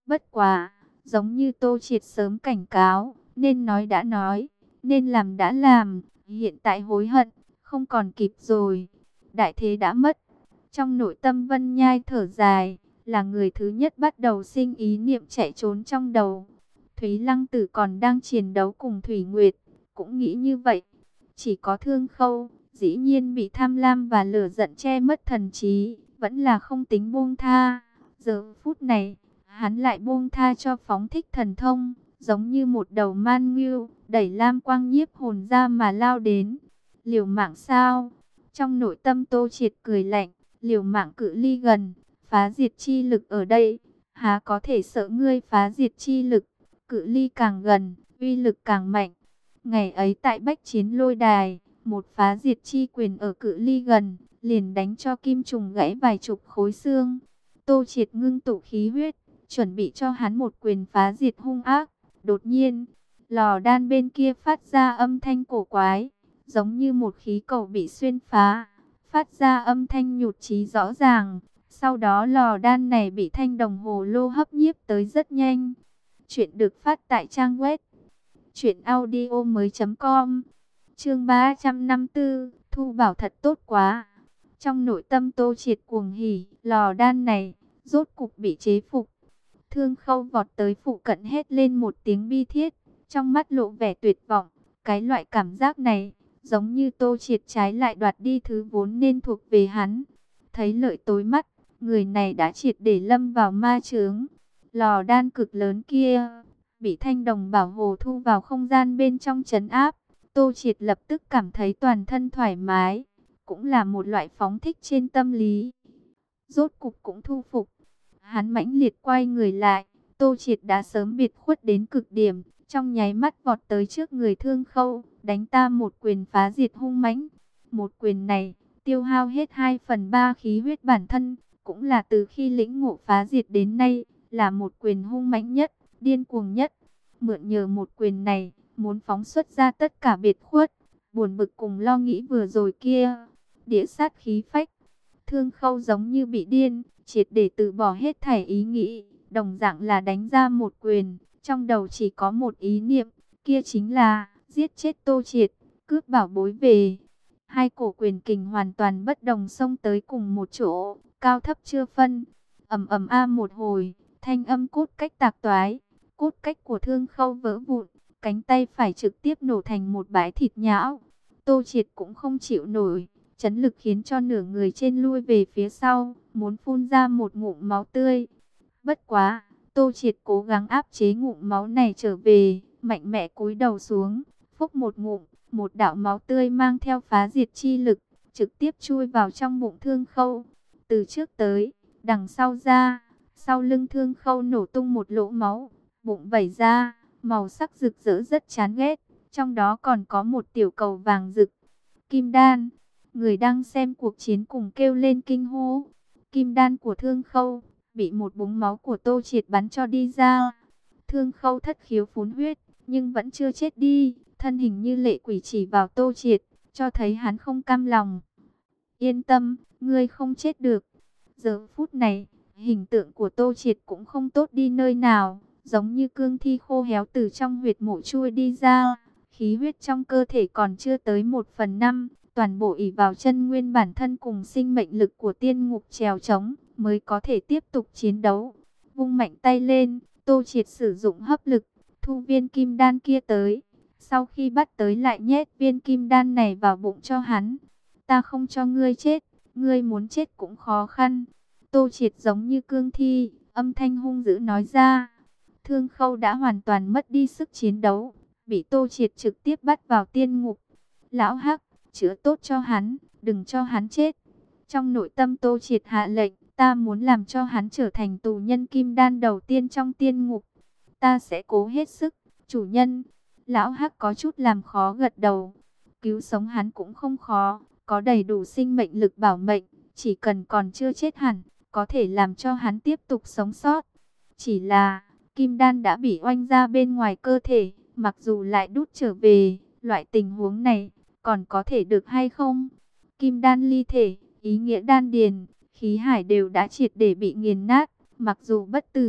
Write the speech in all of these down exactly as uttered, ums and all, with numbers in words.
Bất quá, giống như Tô Triệt sớm cảnh cáo, nên nói đã nói, nên làm đã làm, hiện tại hối hận, không còn kịp rồi. Đại thế đã mất. Trong nội tâm Vân Nhai thở dài, là người thứ nhất bắt đầu sinh ý niệm chạy trốn trong đầu. Thúy Lăng Tử còn đang chiến đấu cùng Thủy Nguyệt, cũng nghĩ như vậy. Chỉ có Thương Khâu, dĩ nhiên bị tham lam và lửa giận che mất thần trí, vẫn là không tính buông tha. Giờ phút này, hắn lại buông tha cho phóng thích thần thông, giống như một đầu man ngưu, đẩy lam quang nhiếp hồn ra mà lao đến. Liều mạng sao? Trong nội tâm Tô Triệt cười lạnh, liều mạng cự ly gần, phá diệt chi lực ở đây, há có thể sợ ngươi phá diệt chi lực, cự ly càng gần, uy lực càng mạnh. Ngày ấy tại Bách Chiến Lôi Đài, một phá diệt chi quyền ở cự ly gần, liền đánh cho Kim Trùng gãy vài chục khối xương. Tô Triệt ngưng tụ khí huyết, chuẩn bị cho hắn một quyền phá diệt hung ác. Đột nhiên, lò đan bên kia phát ra âm thanh cổ quái, giống như một khí cầu bị xuyên phá, phát ra âm thanh nhụt chí rõ ràng. Sau đó lò đan này bị thanh đồng hồ lô hấp nhiếp tới rất nhanh. Chuyện được phát tại trang web truyện audio mới chấm com. Chương ba trăm năm mươi tư, thu bảo thật tốt quá. Trong nội tâm Tô Triệt cuồng hỉ, lò đan này rốt cục bị chế phục. Thương Khâu vọt tới phụ cận hét lên một tiếng bi thiết, trong mắt lộ vẻ tuyệt vọng. Cái loại cảm giác này, giống như Tô Triệt trái lại đoạt đi thứ vốn nên thuộc về hắn. Thấy lợi tối mắt, người này đã triệt để lâm vào ma chướng. Lò đan cực lớn kia, bị thanh đồng bảo hồ thu vào không gian bên trong trấn áp. Tô Triệt lập tức cảm thấy toàn thân thoải mái, cũng là một loại phóng thích trên tâm lý. Rốt cục cũng thu phục. Hắn mãnh liệt quay người lại, Tô Triệt đã sớm biệt khuất đến cực điểm, trong nháy mắt vọt tới trước người Thương Khâu, đánh ta một quyền phá diệt hung mãnh. Một quyền này, tiêu hao hết hai phần ba khí huyết bản thân, cũng là từ khi lĩnh ngộ phá diệt đến nay, là một quyền hung mãnh nhất, điên cuồng nhất. Mượn nhờ một quyền này, muốn phóng xuất ra tất cả biệt khuất, buồn bực cùng lo nghĩ vừa rồi kia. Đĩa sát khí phách, Thương Khâu giống như bị điên, triệt để từ bỏ hết thảy ý nghĩ, đồng dạng là đánh ra một quyền, trong đầu chỉ có một ý niệm, kia chính là giết chết Tô Triệt, cướp bảo bối về. Hai cổ quyền kình hoàn toàn bất đồng xông tới cùng một chỗ, cao thấp chưa phân. Ầm ầm a một hồi, thanh âm cốt cách tạc toái, cốt cách của Thương Khâu vỡ vụn, cánh tay phải trực tiếp nổ thành một bãi thịt nhão. Tô Triệt cũng không chịu nổi, chấn lực khiến cho nửa người trên lui về phía sau, muốn phun ra một ngụm máu tươi. Bất quá, Tô Triệt cố gắng áp chế ngụm máu này trở về, mạnh mẽ cúi đầu xuống, phúc một ngụm, một đạo máu tươi mang theo phá diệt chi lực, trực tiếp chui vào trong bụng Thương Khâu. Từ trước tới, đằng sau ra, sau lưng Thương Khâu nổ tung một lỗ máu, bụng vẩy ra, màu sắc rực rỡ rất chán ghét, trong đó còn có một tiểu cầu vàng rực. Kim đan, người đang xem cuộc chiến cùng kêu lên kinh hô. Kim đan của Thương Khâu bị một búng máu của Tô Triệt bắn cho đi ra. Thương Khâu thất khiếu phun huyết, nhưng vẫn chưa chết đi, thân hình như lệ quỷ chỉ vào Tô Triệt, cho thấy hắn không cam lòng. Yên tâm, ngươi không chết được. Giờ phút này, hình tượng của Tô Triệt cũng không tốt đi nơi nào, giống như cương thi khô héo từ trong huyệt mộ chui đi ra. Khí huyết trong cơ thể còn chưa tới một phần năm, toàn bộ ỷ vào chân nguyên bản thân cùng sinh mệnh lực của tiên ngục trèo trống, mới có thể tiếp tục chiến đấu. Vung mạnh tay lên, Tô Triệt sử dụng hấp lực, thu viên kim đan kia tới. Sau khi bắt tới lại nhét viên kim đan này vào bụng cho hắn. Ta không cho ngươi chết, ngươi muốn chết cũng khó khăn. Tô Triệt giống như cương thi, âm thanh hung dữ nói ra. Thương Khâu đã hoàn toàn mất đi sức chiến đấu, bị Tô Triệt trực tiếp bắt vào tiên ngục. Lão Hắc, chữa tốt cho hắn, đừng cho hắn chết. Trong nội tâm Tô Triệt hạ lệnh, ta muốn làm cho hắn trở thành tù nhân kim đan đầu tiên trong tiên ngục. Ta sẽ cố hết sức, chủ nhân. Lão Hắc có chút làm khó gật đầu. Cứu sống hắn cũng không khó, có đầy đủ sinh mệnh lực bảo mệnh, chỉ cần còn chưa chết hẳn, có thể làm cho hắn tiếp tục sống sót. Chỉ là, kim đan đã bị oanh ra bên ngoài cơ thể, mặc dù lại đút trở về, loại tình huống này, còn có thể được hay không? Kim đan ly thể, ý nghĩa đan điền, khí hải đều đã triệt để bị nghiền nát, mặc dù bất tử,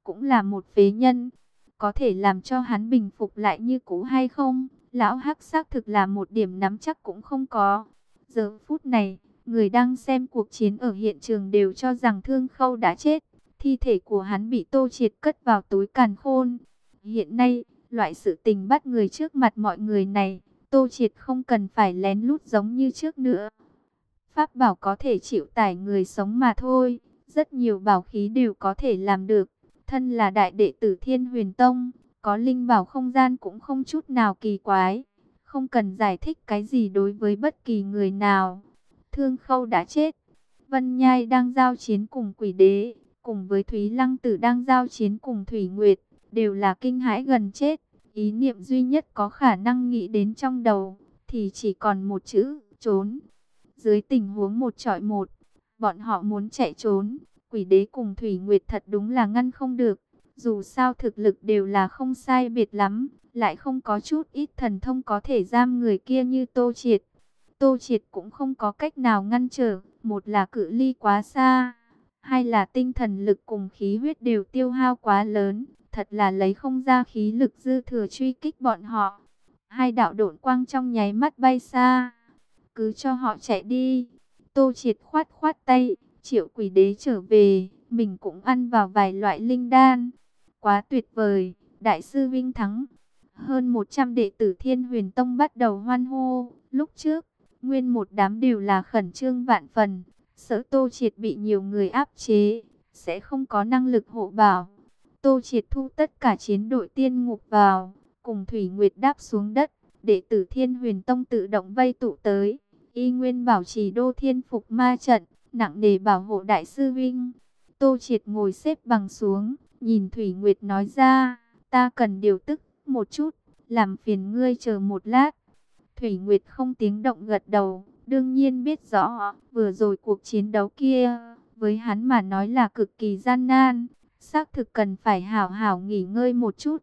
cũng là một phế nhân. Có thể làm cho hắn bình phục lại như cũ hay không? Lão Hắc xác thực là một điểm nắm chắc cũng không có. Giờ phút này, người đang xem cuộc chiến ở hiện trường đều cho rằng Thương Khâu đã chết. Thi thể của hắn bị Tô Triệt cất vào túi càn khôn. Hiện nay, loại sự tình bắt người trước mặt mọi người này, Tô Triệt không cần phải lén lút giống như trước nữa. Pháp bảo có thể chịu tải người sống mà thôi, rất nhiều bảo khí đều có thể làm được. Thân là đại đệ tử Thiên Huyền Tông, có linh bảo không gian cũng không chút nào kỳ quái. Không cần giải thích cái gì đối với bất kỳ người nào. Thương Khâu đã chết. Vân Nhai đang giao chiến cùng Quỷ Đế, cùng với Thúy Lăng Tử đang giao chiến cùng Thủy Nguyệt, đều là kinh hãi gần chết. Ý niệm duy nhất có khả năng nghĩ đến trong đầu, thì chỉ còn một chữ, trốn. Dưới tình huống một chọi một, bọn họ muốn chạy trốn, Quỷ Đế cùng Thủy Nguyệt thật đúng là ngăn không được. Dù sao thực lực đều là không sai biệt lắm, lại không có chút ít thần thông có thể giam người kia như Tô Triệt. Tô Triệt cũng không có cách nào ngăn trở, một là cự ly quá xa, hai là tinh thần lực cùng khí huyết đều tiêu hao quá lớn, thật là lấy không ra khí lực dư thừa truy kích bọn họ. Hai đạo độn quang trong nháy mắt bay xa, cứ cho họ chạy đi. Tô Triệt khoát khoát tay, triệu Quỷ Đế trở về, mình cũng ăn vào vài loại linh đan. Quá tuyệt vời, đại sư vinh thắng. Hơn một trăm đệ tử Thiên Huyền Tông bắt đầu hoan hô. Lúc trước, nguyên một đám đều là khẩn trương vạn phần, sợ Tô Triệt bị nhiều người áp chế, sẽ không có năng lực hộ bảo. Tô Triệt thu tất cả chiến đội tiên ngục vào, cùng Thủy Nguyệt đáp xuống đất, đệ tử Thiên Huyền Tông tự động vây tụ tới, y nguyên bảo trì đô thiên phục ma trận, nặng nề bảo hộ đại sư vinh. Tô Triệt ngồi xếp bằng xuống, nhìn Thủy Nguyệt nói ra, ta cần điều tức một chút, làm phiền ngươi chờ một lát. Thủy Nguyệt không tiếng động gật đầu, đương nhiên biết rõ, vừa rồi cuộc chiến đấu kia, với hắn mà nói là cực kỳ gian nan, xác thực cần phải hảo hảo nghỉ ngơi một chút.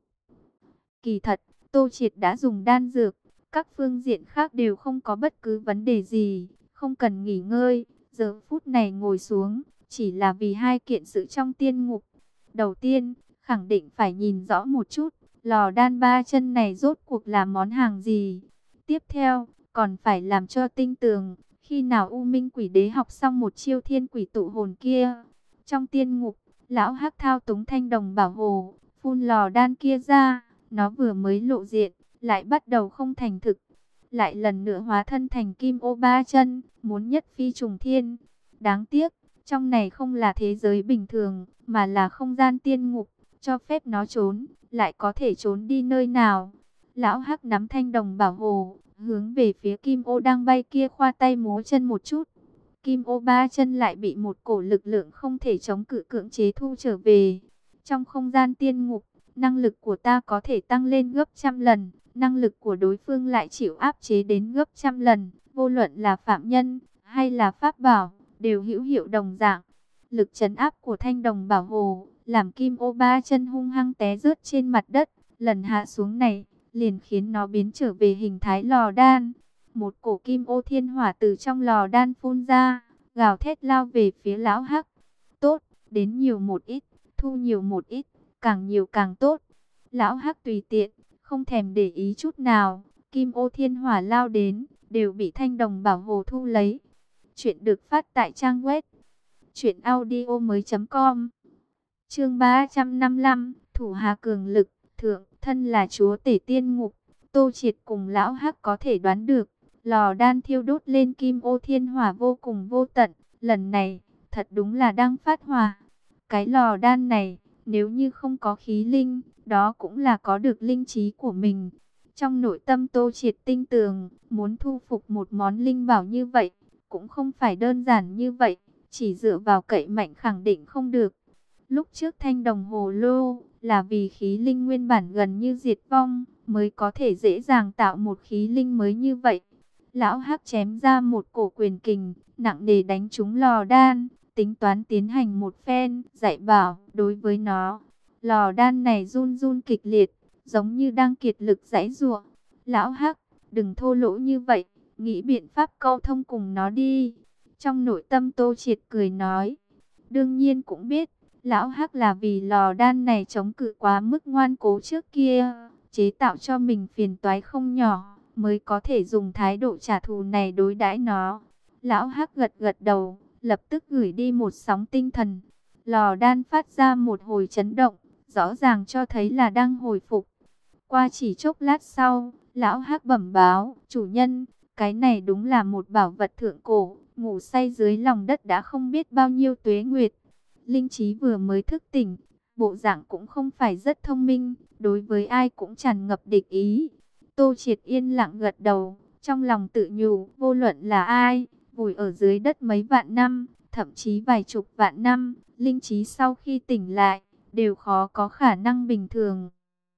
Kỳ thật, Tô Triệt đã dùng đan dược, các phương diện khác đều không có bất cứ vấn đề gì, không cần nghỉ ngơi, giờ phút này ngồi xuống, chỉ là vì hai kiện sự trong tiên ngục. Đầu tiên, khẳng định phải nhìn rõ một chút, lò đan ba chân này rốt cuộc là món hàng gì. Tiếp theo, còn phải làm cho tinh tường, khi nào U Minh Quỷ Đế học xong một chiêu thiên quỷ tụ hồn kia. Trong tiên ngục, lão Hắc thao túng thanh đồng bảo hồ, phun lò đan kia ra, nó vừa mới lộ diện, lại bắt đầu không thành thực. Lại lần nữa hóa thân thành kim ô ba chân, muốn nhất phi trùng thiên. Đáng tiếc, trong này không là thế giới bình thường, mà là không gian tiên ngục, cho phép nó trốn, lại có thể trốn đi nơi nào. Lão Hắc nắm thanh đồng bảo hồ, hướng về phía kim ô đang bay kia khoa tay múa chân một chút. Kim ô ba chân lại bị một cổ lực lượng không thể chống cự cưỡng chế thu trở về. Trong không gian tiên ngục, năng lực của ta có thể tăng lên gấp trăm lần, năng lực của đối phương lại chịu áp chế đến gấp trăm lần. Vô luận là phạm nhân hay là pháp bảo, đều hữu hiệu đồng dạng. Lực trấn áp của thanh đồng bảo hồ, làm kim ô ba chân hung hăng té rớt trên mặt đất. Lần hạ xuống này, liền khiến nó biến trở về hình thái lò đan. Một cổ kim ô thiên hỏa từ trong lò đan phun ra, gào thét lao về phía lão Hắc. Tốt, đến nhiều một ít, thu nhiều một ít, càng nhiều càng tốt. Lão Hắc tùy tiện, không thèm để ý chút nào. Kim ô thiên hỏa lao đến, đều bị thanh đồng bảo hồ thu lấy. Chuyện được phát tại trang web truyện audio mới chấm com. Chương ba trăm năm mươi lăm, thủ hà cường lực, thượng, thân là chúa tể tiên ngục. Tô Triệt cùng lão Hắc có thể đoán được, lò đan thiêu đốt lên kim ô thiên hỏa vô cùng vô tận. Lần này, thật đúng là đang phát hỏa. Cái lò đan này, nếu như không có khí linh, đó cũng là có được linh trí của mình. Trong nội tâm Tô Triệt tinh tường, muốn thu phục một món linh bảo như vậy, cũng không phải đơn giản như vậy, chỉ dựa vào cậy mạnh khẳng định không được. Lúc trước thanh đồng hồ lô, là vì khí linh nguyên bản gần như diệt vong, mới có thể dễ dàng tạo một khí linh mới như vậy. Lão Hắc chém ra một cổ quyền kình, nặng nề đánh trúng lò đan, tính toán tiến hành một phen, dạy bảo, đối với nó. Lò đan này run run kịch liệt, giống như đang kiệt lực giãy giụa. Lão Hắc, đừng thô lỗ như vậy, nghĩ biện pháp câu thông cùng nó đi. Trong nội tâm Tô Triệt cười nói, đương nhiên cũng biết, Lão Hắc là vì lò đan này chống cự quá mức ngoan cố trước kia, chế tạo cho mình phiền toái không nhỏ, mới có thể dùng thái độ trả thù này đối đãi nó. Lão Hắc gật gật đầu, lập tức gửi đi một sóng tinh thần. Lò đan phát ra một hồi chấn động, rõ ràng cho thấy là đang hồi phục. Qua chỉ chốc lát sau, Lão Hắc bẩm báo, chủ nhân, cái này đúng là một bảo vật thượng cổ, ngủ say dưới lòng đất đã không biết bao nhiêu tuế nguyệt. Linh trí vừa mới thức tỉnh, bộ dạng cũng không phải rất thông minh, đối với ai cũng tràn ngập địch ý. Tô Triệt yên lặng gật đầu, trong lòng tự nhủ, vô luận là ai, vùi ở dưới đất mấy vạn năm, thậm chí vài chục vạn năm, linh trí sau khi tỉnh lại, đều khó có khả năng bình thường.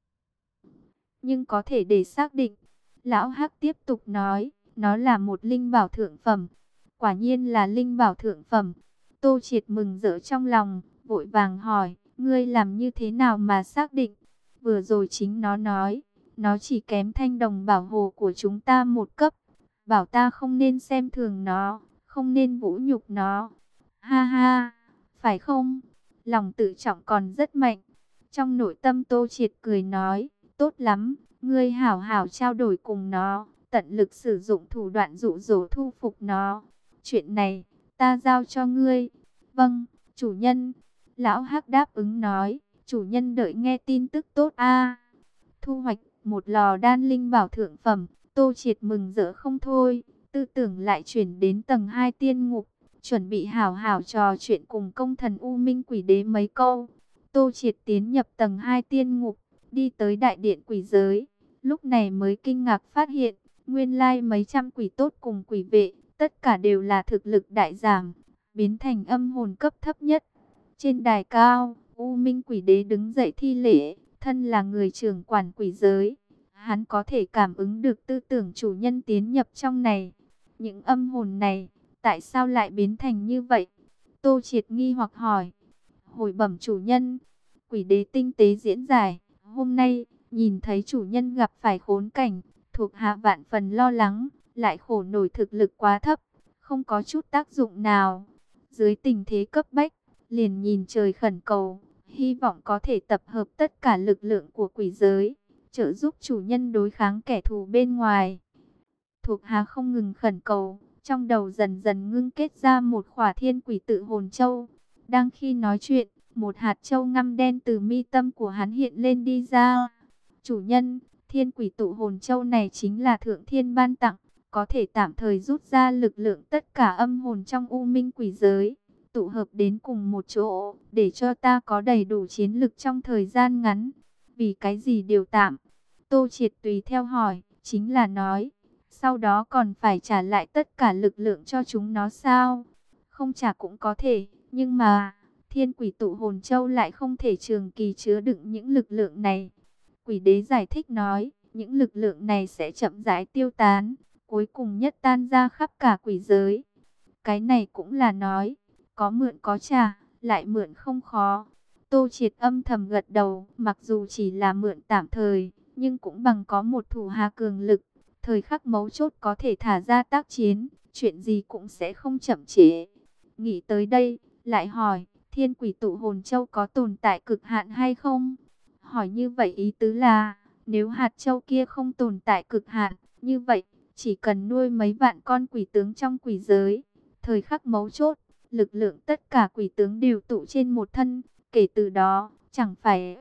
Nhưng có thể để xác định, Lão Hắc tiếp tục nói, nó là một linh bảo thượng phẩm. Quả nhiên là linh bảo thượng phẩm. Tô Triệt mừng rỡ trong lòng, vội vàng hỏi, ngươi làm như thế nào mà xác định? Vừa rồi chính nó nói, nó chỉ kém thanh đồng bảo hồ của chúng ta một cấp. Bảo ta không nên xem thường nó, không nên vũ nhục nó. Ha ha, phải không? Lòng tự trọng còn rất mạnh. Trong nội tâm Tô Triệt cười nói, tốt lắm, ngươi hảo hảo trao đổi cùng nó, tận lực sử dụng thủ đoạn dụ dỗ thu phục nó. Chuyện này, ta giao cho ngươi. Vâng, chủ nhân. Lão Hắc đáp ứng nói, chủ nhân đợi nghe tin tức tốt a. Thu hoạch một lò đan linh bảo thượng phẩm, Tô Triệt mừng rỡ không thôi, tư tưởng lại chuyển đến tầng hai tiên ngục, chuẩn bị hảo hảo trò chuyện cùng công thần U Minh Quỷ Đế mấy câu. Tô Triệt tiến nhập tầng hai tiên ngục, đi tới đại điện quỷ giới, lúc này mới kinh ngạc phát hiện, nguyên lai mấy trăm quỷ tốt cùng quỷ vệ, tất cả đều là thực lực đại giảm, biến thành âm hồn cấp thấp nhất. Trên đài cao, U Minh Quỷ Đế đứng dậy thi lễ, thân là người trưởng quản quỷ giới. Hắn có thể cảm ứng được tư tưởng chủ nhân tiến nhập trong này. Những âm hồn này, tại sao lại biến thành như vậy? Tô Triệt nghi hoặc hỏi. Hồi bẩm chủ nhân, Quỷ Đế tinh tế diễn giải. Hôm nay, nhìn thấy chủ nhân gặp phải khốn cảnh, thuộc hạ vạn phần lo lắng, lại khổ nổi thực lực quá thấp, không có chút tác dụng nào. Dưới tình thế cấp bách, liền nhìn trời khẩn cầu, hy vọng có thể tập hợp tất cả lực lượng của quỷ giới, trợ giúp chủ nhân đối kháng kẻ thù bên ngoài. Thuộc hạ không ngừng khẩn cầu, trong đầu dần dần ngưng kết ra một khỏa thiên quỷ tự hồn châu. Đang khi nói chuyện, một hạt châu ngăm đen từ mi tâm của hắn hiện lên đi ra. Chủ nhân, thiên quỷ tụ hồn châu này chính là thượng thiên ban tặng, có thể tạm thời rút ra lực lượng tất cả âm hồn trong U Minh quỷ giới, tụ hợp đến cùng một chỗ, để cho ta có đầy đủ chiến lực trong thời gian ngắn. Vì cái gì điều tạm? Tô Triệt tùy theo hỏi, chính là nói, sau đó còn phải trả lại tất cả lực lượng cho chúng nó sao? Không trả cũng có thể, nhưng mà thiên quỷ tụ hồn châu lại không thể trường kỳ chứa đựng những lực lượng này. Quỷ Đế giải thích nói, những lực lượng này sẽ chậm rãi tiêu tán, cuối cùng nhất tan ra khắp cả quỷ giới. Cái này cũng là nói, có mượn có trả, lại mượn không khó. Tô Triệt âm thầm gật đầu, mặc dù chỉ là mượn tạm thời, nhưng cũng bằng có một thủ hạ cường lực, thời khắc mấu chốt có thể thả ra tác chiến, chuyện gì cũng sẽ không chậm trễ. Nghĩ tới đây, lại hỏi, thiên quỷ tụ hồn châu có tồn tại cực hạn hay không? Hỏi như vậy ý tứ là, nếu hạt châu kia không tồn tại cực hạn, như vậy, chỉ cần nuôi mấy vạn con quỷ tướng trong quỷ giới, thời khắc mấu chốt, lực lượng tất cả quỷ tướng đều tụ trên một thân, kể từ đó, chẳng phải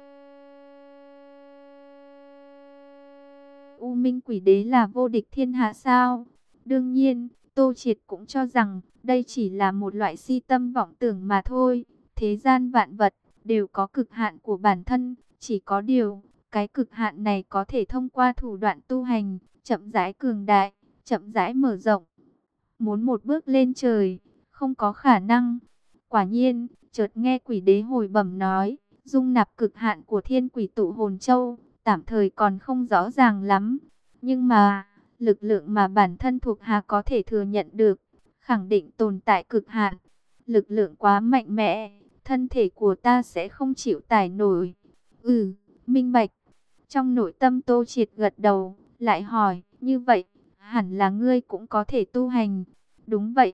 U Minh Quỷ Đế là vô địch thiên hạ sao? Đương nhiên, Tô Triệt cũng cho rằng, đây chỉ là một loại si tâm vọng tưởng mà thôi. Thế gian vạn vật, đều có cực hạn của bản thân, chỉ có điều, cái cực hạn này có thể thông qua thủ đoạn tu hành, chậm rãi cường đại, chậm rãi mở rộng. Muốn một bước lên trời, không có khả năng. Quả nhiên, chợt nghe Quỷ Đế hồi bẩm nói, dung nạp cực hạn của thiên quỷ tụ hồn châu, tạm thời còn không rõ ràng lắm. Nhưng mà, lực lượng mà bản thân thuộc hạ có thể thừa nhận được, khẳng định tồn tại cực hạn. Lực lượng quá mạnh mẽ, thân thể của ta sẽ không chịu tải nổi. Ừ, minh bạch. Trong nội tâm Tô Triệt gật đầu, lại hỏi, như vậy, hẳn là ngươi cũng có thể tu hành. Đúng vậy,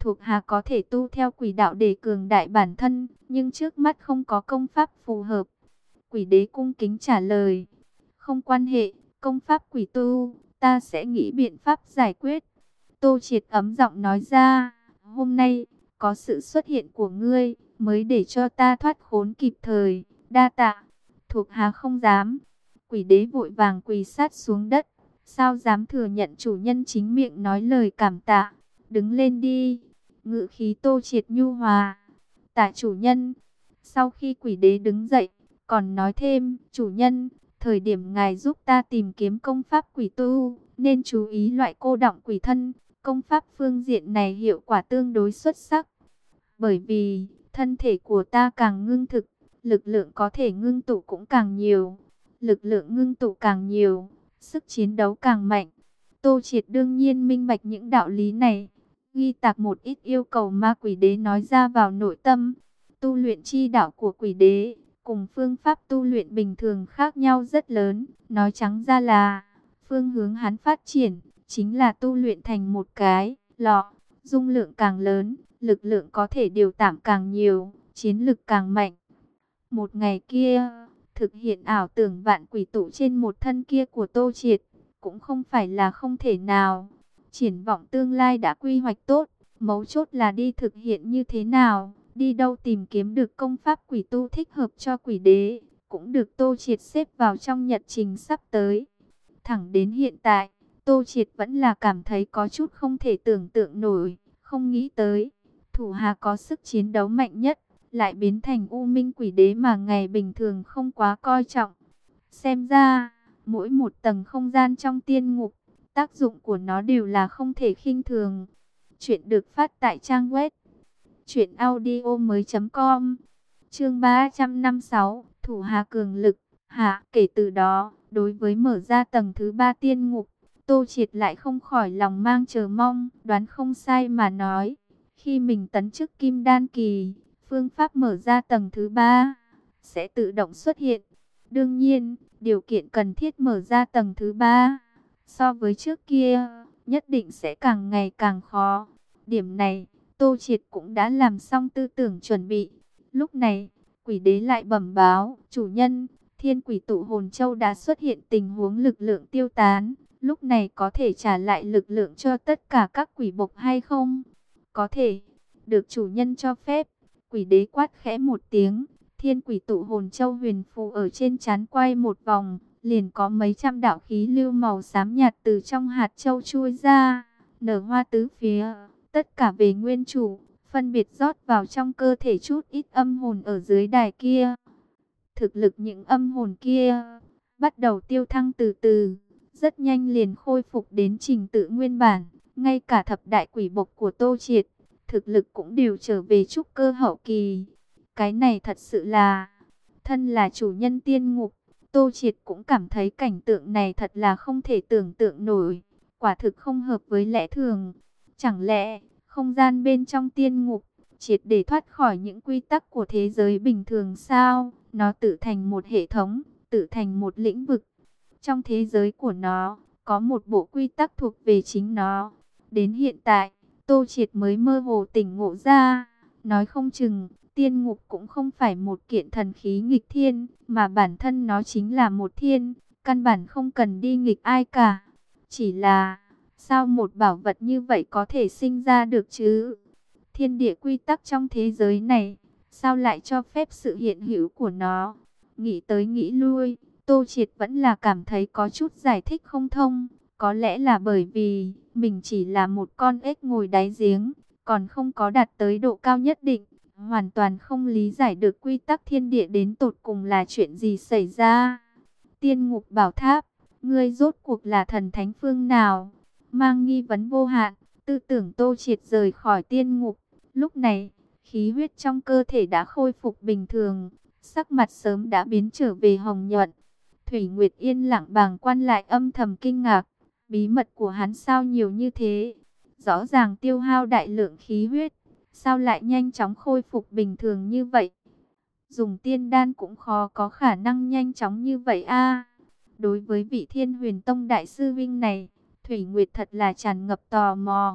Thuộc hạ có thể tu theo quỷ đạo để cường đại bản thân, nhưng trước mắt không có công pháp phù hợp. Quỷ đế cung kính trả lời. Không quan hệ, công pháp quỷ tu, ta sẽ nghĩ biện pháp giải quyết. Tô Triệt ấm giọng nói ra, hôm nay, có sự xuất hiện của ngươi, mới để cho ta thoát khốn kịp thời, đa tạ. Thuộc hạ không dám. Quỷ đế vội vàng quỳ sát xuống đất, sao dám thừa nhận chủ nhân chính miệng nói lời cảm tạ. Đứng lên đi. Ngự khí Tô Triệt nhu hòa. Tạ chủ nhân. Sau khi quỷ đế đứng dậy, còn nói thêm, chủ nhân, thời điểm ngài giúp ta tìm kiếm công pháp quỷ tu, nên chú ý loại cô đọng quỷ thân. Công pháp phương diện này hiệu quả tương đối xuất sắc. Bởi vì, thân thể của ta càng ngưng thực, lực lượng có thể ngưng tụ cũng càng nhiều. Lực lượng ngưng tụ càng nhiều, sức chiến đấu càng mạnh. Tô Triệt đương nhiên minh bạch những đạo lý này. Ghi tạc một ít yêu cầu ma quỷ đế nói ra vào nội tâm. Tu luyện chi đạo của quỷ đế, cùng phương pháp tu luyện bình thường khác nhau rất lớn. Nói trắng ra là, phương hướng hắn phát triển, chính là tu luyện thành một cái lọ. Dung lượng càng lớn, lực lượng có thể điều tạm càng nhiều, chiến lực càng mạnh. Một ngày kia, thực hiện ảo tưởng vạn quỷ tụ trên một thân kia của Tô Triệt, cũng không phải là không thể nào. Triển vọng tương lai đã quy hoạch tốt, mấu chốt là đi thực hiện như thế nào, đi đâu tìm kiếm được công pháp quỷ tu thích hợp cho quỷ đế, cũng được Tô Triệt xếp vào trong nhật trình sắp tới. Thẳng đến hiện tại, Tô Triệt vẫn là cảm thấy có chút không thể tưởng tượng nổi, không nghĩ tới. Thủ hạ có sức chiến đấu mạnh nhất, lại biến thành u minh quỷ đế mà ngày bình thường không quá coi trọng. Xem ra, mỗi một tầng không gian trong tiên ngục, tác dụng của nó đều là không thể khinh thường. Chuyện được phát tại trang web truyện audio mới chấm com. Chương ba trăm năm mươi sáu, thủ hạ cường lực. Hạ, kể từ đó, đối với mở ra tầng thứ ba tiên ngục, Tô Triệt lại không khỏi lòng mang chờ mong, đoán không sai mà nói, khi mình tấn chức kim đan kỳ, phương pháp mở ra tầng thứ ba sẽ tự động xuất hiện. Đương nhiên, điều kiện cần thiết mở ra tầng thứ ba so với trước kia, nhất định sẽ càng ngày càng khó. Điểm này, Tô Triệt cũng đã làm xong tư tưởng chuẩn bị. Lúc này, quỷ đế lại bẩm báo, chủ nhân, thiên quỷ tụ hồn châu đã xuất hiện tình huống lực lượng tiêu tán. Lúc này có thể trả lại lực lượng cho tất cả các quỷ bộc hay không? Có thể, được chủ nhân cho phép. Quỷ đế quát khẽ một tiếng, thiên quỷ tụ hồn châu huyền phù ở trên trán quay một vòng, liền có mấy trăm đạo khí lưu màu xám nhạt từ trong hạt châu chui ra, nở hoa tứ phía, tất cả về nguyên chủ, phân biệt rót vào trong cơ thể chút ít âm hồn ở dưới đài kia. Thực lực những âm hồn kia bắt đầu tiêu thăng từ từ, rất nhanh liền khôi phục đến trình tự nguyên bản. Ngay cả thập đại quỷ bộc của Tô Triệt, thực lực cũng đều trở về trúc cơ hậu kỳ. Cái này thật sự là, thân là chủ nhân tiên ngục, Tô Triệt cũng cảm thấy cảnh tượng này thật là không thể tưởng tượng nổi. Quả thực không hợp với lẽ thường. Chẳng lẽ, không gian bên trong tiên ngục, triệt để thoát khỏi những quy tắc của thế giới bình thường sao? Nó tự thành một hệ thống, tự thành một lĩnh vực. Trong thế giới của nó, có một bộ quy tắc thuộc về chính nó. Đến hiện tại, Tô Triệt mới mơ hồ tỉnh ngộ ra. Nói không chừng, tiên ngục cũng không phải một kiện thần khí nghịch thiên, mà bản thân nó chính là một thiên, căn bản không cần đi nghịch ai cả. Chỉ là, sao một bảo vật như vậy có thể sinh ra được chứ? Thiên địa quy tắc trong thế giới này, sao lại cho phép sự hiện hữu của nó? Nghĩ tới nghĩ lui, Tô Triệt vẫn là cảm thấy có chút giải thích không thông. Có lẽ là bởi vì mình chỉ là một con ếch ngồi đáy giếng, còn không có đạt tới độ cao nhất định, hoàn toàn không lý giải được quy tắc thiên địa đến tột cùng là chuyện gì xảy ra. Tiên ngục bảo tháp, ngươi rốt cuộc là thần thánh phương nào? Mang nghi vấn vô hạn, tư tưởng Tô Triệt rời khỏi tiên ngục. Lúc này, khí huyết trong cơ thể đã khôi phục bình thường, sắc mặt sớm đã biến trở về hồng nhuận. Thủy Nguyệt yên lặng bàng quan lại âm thầm kinh ngạc, bí mật của hắn sao nhiều như thế? Rõ ràng tiêu hao đại lượng khí huyết, sao lại nhanh chóng khôi phục bình thường như vậy? Dùng tiên đan cũng khó có khả năng nhanh chóng như vậy a. Đối với vị Thiên Huyền Tông đại sư vinh này, Thủy Nguyệt thật là tràn ngập tò mò.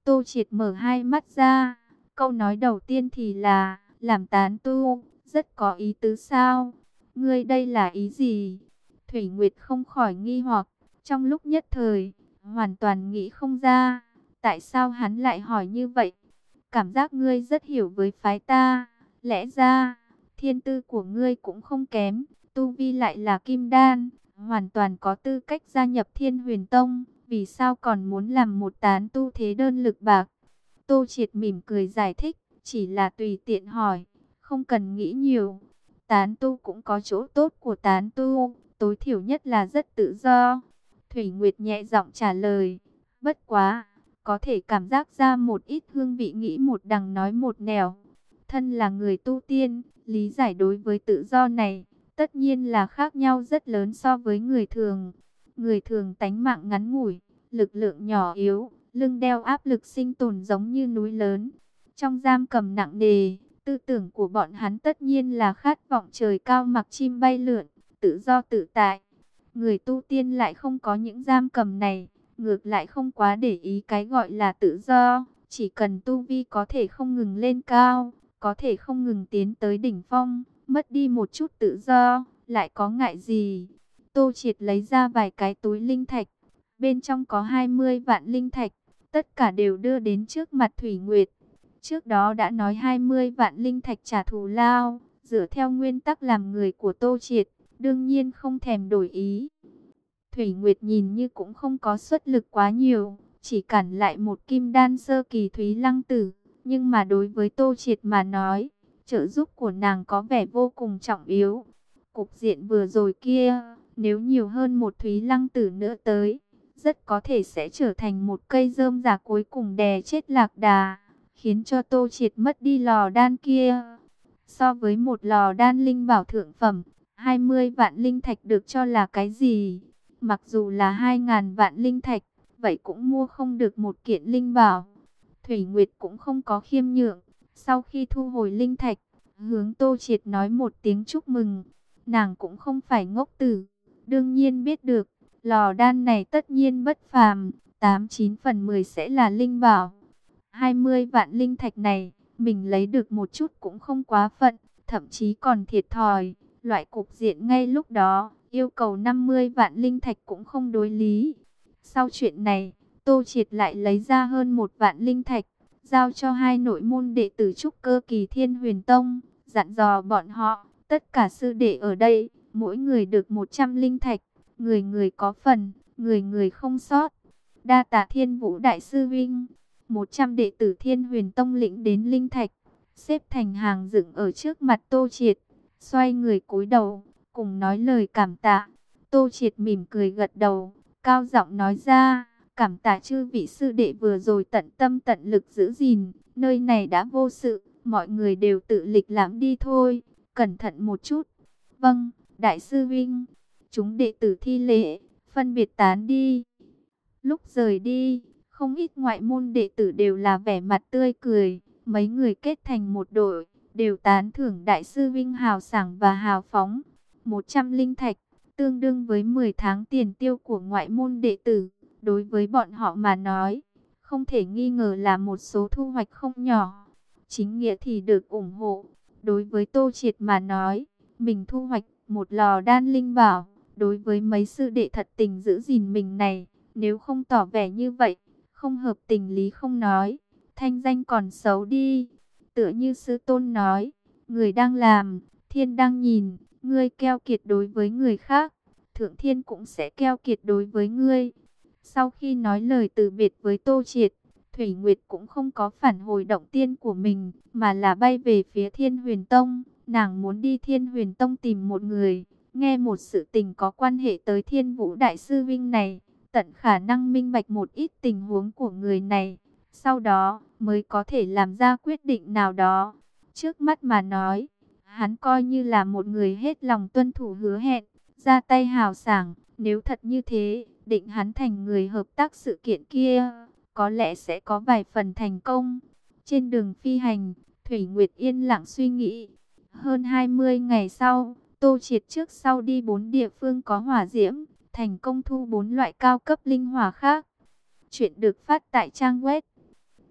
Tô Triệt mở hai mắt ra. Câu nói đầu tiên thì là, làm tán tu, rất có ý tứ sao? Ngươi đây là ý gì? Thủy Nguyệt không khỏi nghi hoặc, trong lúc nhất thời, hoàn toàn nghĩ không ra, tại sao hắn lại hỏi như vậy? Cảm giác ngươi rất hiểu với phái ta, lẽ ra, thiên tư của ngươi cũng không kém, tu vi lại là kim đan, hoàn toàn có tư cách gia nhập Thiên Huyền Tông, vì sao còn muốn làm một tán tu thế đơn lực bạc? Tô Triệt mỉm cười giải thích, chỉ là tùy tiện hỏi, không cần nghĩ nhiều. Tán tu cũng có chỗ tốt của tán tu, tối thiểu nhất là rất tự do. Thủy Nguyệt nhẹ giọng trả lời, bất quá, có thể cảm giác ra một ít hương vị nghĩ một đằng nói một nẻo. Thân là người tu tiên, lý giải đối với tự do này, tất nhiên là khác nhau rất lớn so với người thường. Người thường tánh mạng ngắn ngủi, lực lượng nhỏ yếu, lưng đeo áp lực sinh tồn giống như núi lớn. Trong giam cầm nặng nề, tư tưởng của bọn hắn tất nhiên là khát vọng trời cao mặc chim bay lượn, tự do tự tại. Người tu tiên lại không có những giam cầm này, ngược lại không quá để ý cái gọi là tự do. Chỉ cần tu vi có thể không ngừng lên cao, có thể không ngừng tiến tới đỉnh phong, mất đi một chút tự do, lại có ngại gì? Tô Triệt lấy ra vài cái túi linh thạch, bên trong có hai mươi vạn linh thạch, tất cả đều đưa đến trước mặt Thủy Nguyệt. Trước đó đã nói hai mươi vạn linh thạch trả thù lao, dựa theo nguyên tắc làm người của Tô Triệt, đương nhiên không thèm đổi ý. Thủy Nguyệt nhìn như cũng không có xuất lực quá nhiều, chỉ cản lại một kim đan sơ kỳ Thúy Lăng Tử. Nhưng mà đối với Tô Triệt mà nói, trợ giúp của nàng có vẻ vô cùng trọng yếu. Cục diện vừa rồi kia, nếu nhiều hơn một Thúy Lăng Tử nữa tới, rất có thể sẽ trở thành một cây rơm rạ cuối cùng đè chết Lạc Đà, khiến cho Tô Triệt mất đi lò đan kia. So với một lò đan linh bảo thượng phẩm, hai mươi vạn linh thạch được cho là cái gì? Mặc dù là hai ngàn vạn linh thạch, vậy cũng mua không được một kiện linh bảo. Thủy Nguyệt cũng không có khiêm nhượng. Sau khi thu hồi linh thạch, hướng Tô Triệt nói một tiếng chúc mừng. Nàng cũng không phải ngốc tử, đương nhiên biết được, lò đan này tất nhiên bất phàm, tám chín phần mười sẽ là linh bảo. hai mươi vạn linh thạch này, mình lấy được một chút cũng không quá phận, thậm chí còn thiệt thòi. Loại cục diện ngay lúc đó, yêu cầu năm mươi vạn linh thạch cũng không đối lý. Sau chuyện này, Tô Triệt lại lấy ra hơn một vạn linh thạch, giao cho hai nội môn đệ tử trúc cơ kỳ Thiên Huyền Tông, dặn dò bọn họ, tất cả sư đệ ở đây, mỗi người được một trăm linh thạch, người người có phần, người người không sót. Đa tạ Thiên Vũ Đại Sư Vinh, một trăm đệ tử Thiên Huyền Tông lĩnh đến linh thạch, xếp thành hàng dựng ở trước mặt Tô Triệt, xoay người cúi đầu, cùng nói lời cảm tạ. Tô Triệt mỉm cười gật đầu, cao giọng nói ra, cảm tạ chư vị sư đệ vừa rồi tận tâm tận lực giữ gìn, nơi này đã vô sự, mọi người đều tự lịch lãm đi thôi, cẩn thận một chút. Vâng, Đại sư Vinh, chúng đệ tử thi lễ, phân biệt tán đi. Lúc rời đi, không ít ngoại môn đệ tử đều là vẻ mặt tươi cười, mấy người kết thành một đội, đều tán thưởng Đại sư Vinh hào sảng và hào phóng. một trăm linh thạch, tương đương với mười tháng tiền tiêu của ngoại môn đệ tử, đối với bọn họ mà nói, không thể nghi ngờ là một số thu hoạch không nhỏ. Chính nghĩa thì được ủng hộ, đối với Tô Triệt mà nói, mình thu hoạch một lò đan linh bảo, đối với mấy sư đệ thật tình giữ gìn mình này, nếu không tỏ vẻ như vậy, không hợp tình lý không nói, thanh danh còn xấu đi. Tựa như sư tôn nói, người đang làm, thiên đang nhìn, ngươi keo kiệt đối với người khác, thượng thiên cũng sẽ keo kiệt đối với ngươi. Sau khi nói lời từ biệt với Tô Triệt, Thủy Nguyệt cũng không có phản hồi động tiên của mình, mà là bay về phía Thiên Huyền Tông. Nàng muốn đi Thiên Huyền Tông tìm một người, nghe một sự tình có quan hệ tới Thiên Vũ Đại Sư Vinh này, tận khả năng minh bạch một ít tình huống của người này, sau đó mới có thể làm ra quyết định nào đó. Trước mắt mà nói, hắn coi như là một người hết lòng tuân thủ hứa hẹn, ra tay hào sảng. Nếu thật như thế, định hắn thành người hợp tác sự kiện kia, có lẽ sẽ có vài phần thành công. Trên đường phi hành, Thủy Nguyệt yên lặng suy nghĩ. Hơn hai mươi ngày sau, Tô Triệt trước sau đi bốn địa phương có hỏa diễm, thành công thu bốn loại cao cấp linh hỏa khác. Chuyện được phát tại trang web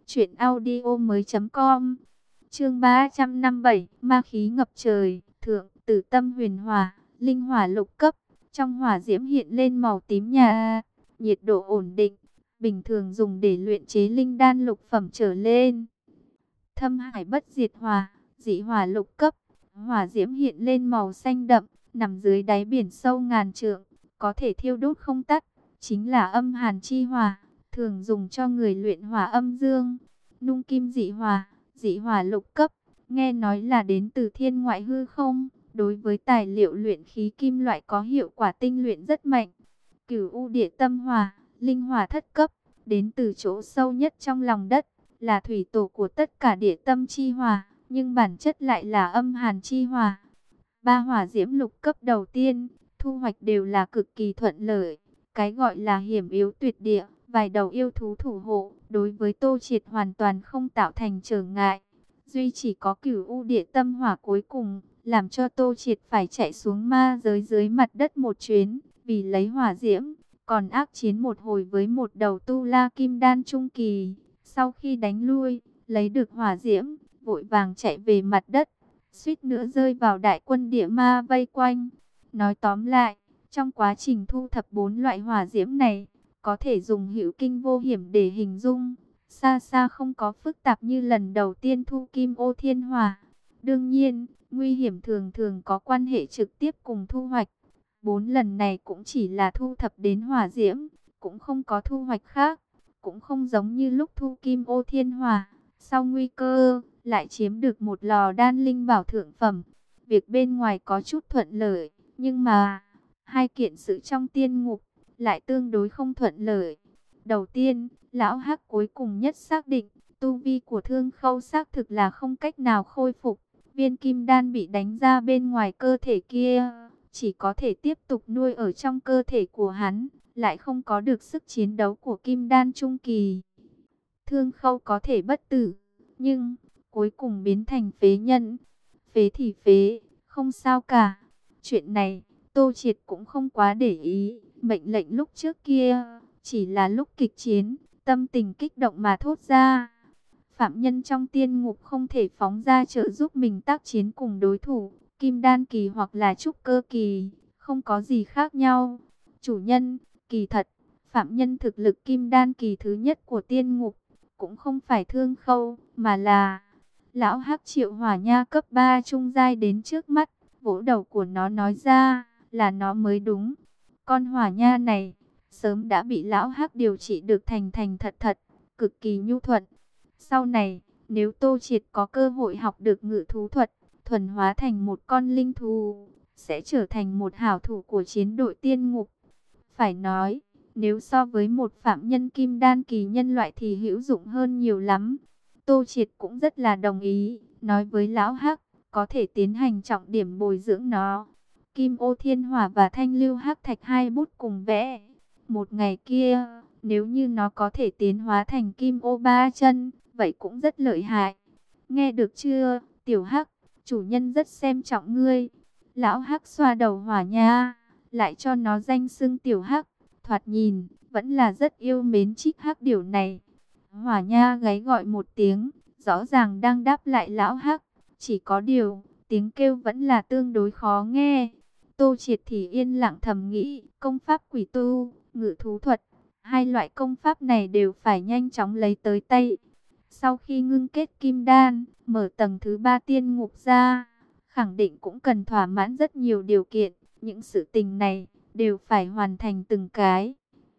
Chuyện audio mới com. Chương ba trăm năm mươi bảy, ma khí ngập trời. Thượng Tử Tâm Huyền Hỏa, linh hỏa lục cấp. Trong hỏa diễm hiện lên màu tím nhạt, nhiệt độ ổn định, bình thường dùng để luyện chế linh đan lục phẩm trở lên. Thâm Hải Bất Diệt Hỏa, dị hỏa lục cấp. Hỏa diễm hiện lên màu xanh đậm, nằm dưới đáy biển sâu ngàn trượng, có thể thiêu đốt không tắt, chính là âm hàn chi hỏa, thường dùng cho người luyện hỏa âm dương. Nung kim dị hỏa, dị hỏa lục cấp, nghe nói là đến từ thiên ngoại hư không, đối với tài liệu luyện khí kim loại có hiệu quả tinh luyện rất mạnh. Cửu U Địa Tâm Hỏa, linh hỏa thất cấp, đến từ chỗ sâu nhất trong lòng đất, là thủy tổ của tất cả địa tâm chi hỏa, nhưng bản chất lại là âm hàn chi hỏa. Ba hỏa diễm lục cấp đầu tiên, thu hoạch đều là cực kỳ thuận lợi. Cái gọi là hiểm yếu tuyệt địa, vài đầu yêu thú thủ hộ, đối với Tô Triệt hoàn toàn không tạo thành trở ngại. Duy chỉ có Cửu U Địa Tâm Hỏa cuối cùng, làm cho Tô Triệt phải chạy xuống ma giới dưới mặt đất một chuyến, vì lấy hỏa diễm, còn ác chiến một hồi với một đầu tu la kim đan trung kỳ. Sau khi đánh lui, lấy được hỏa diễm, vội vàng chạy về mặt đất, suýt nữa rơi vào đại quân địa ma vây quanh. Nói tóm lại, trong quá trình thu thập bốn loại hỏa diễm này, có thể dùng hữu kinh vô hiểm để hình dung, xa xa không có phức tạp như lần đầu tiên thu kim ô thiên hỏa. Đương nhiên, nguy hiểm thường thường có quan hệ trực tiếp cùng thu hoạch. Bốn lần này cũng chỉ là thu thập đến hỏa diễm, cũng không có thu hoạch khác, cũng không giống như lúc thu kim ô thiên hỏa. Sau nguy cơ, lại chiếm được một lò đan linh bảo thượng phẩm. Việc bên ngoài có chút thuận lợi, nhưng mà hai kiện sự trong tiên ngục lại tương đối không thuận lợi. Đầu tiên, lão hắc cuối cùng nhất xác định, tu vi của Thương Khâu xác thực là không cách nào khôi phục. Viên kim đan bị đánh ra bên ngoài cơ thể kia, chỉ có thể tiếp tục nuôi ở trong cơ thể của hắn, lại không có được sức chiến đấu của kim đan trung kỳ. Thương Khâu có thể bất tử, nhưng cuối cùng biến thành phế nhân. Phế thì phế, không sao cả. Chuyện này, Tô Triệt cũng không quá để ý. Mệnh lệnh lúc trước kia, chỉ là lúc kịch chiến, tâm tình kích động mà thốt ra. Phạm nhân trong tiên ngục không thể phóng ra trợ giúp mình tác chiến cùng đối thủ, kim đan kỳ hoặc là trúc cơ kỳ, không có gì khác nhau. Chủ nhân, kỳ thật, phạm nhân thực lực kim đan kỳ thứ nhất của tiên ngục, cũng không phải Thương Khâu, mà là lão hắc Triệu Hỏa Nha cấp ba trung giai đến trước mắt, vỗ đầu của nó nói ra, là nó mới đúng. Con hỏa nha này, sớm đã bị lão hắc điều trị được thành thành thật thật, cực kỳ nhu thuận. Sau này, nếu Tô Triệt có cơ hội học được ngự thú thuật, thuần hóa thành một con linh thú, sẽ trở thành một hảo thủ của chiến đội tiên ngục. Phải nói, nếu so với một phạm nhân kim đan kỳ nhân loại thì hữu dụng hơn nhiều lắm. Tô Triệt cũng rất là đồng ý, nói với lão hắc, có thể tiến hành trọng điểm bồi dưỡng nó. Kim ô thiên hỏa và thanh lưu hắc thạch hai bút cùng vẽ. Một ngày kia, nếu như nó có thể tiến hóa thành kim ô ba chân, vậy cũng rất lợi hại. Nghe được chưa, tiểu hắc, chủ nhân rất xem trọng ngươi. Lão hắc xoa đầu hỏa nha, lại cho nó danh xưng tiểu hắc. Thoạt nhìn, vẫn là rất yêu mến Trích Hắc điều này. Hỏa nha gáy gọi một tiếng, rõ ràng đang đáp lại lão hắc. Chỉ có điều, tiếng kêu vẫn là tương đối khó nghe. Tô Triệt thì yên lặng thầm nghĩ, công pháp quỷ tu, ngự thú thuật, hai loại công pháp này đều phải nhanh chóng lấy tới tay. Sau khi ngưng kết kim đan, mở tầng thứ ba tiên ngục ra, khẳng định cũng cần thỏa mãn rất nhiều điều kiện. Những sự tình này đều phải hoàn thành từng cái.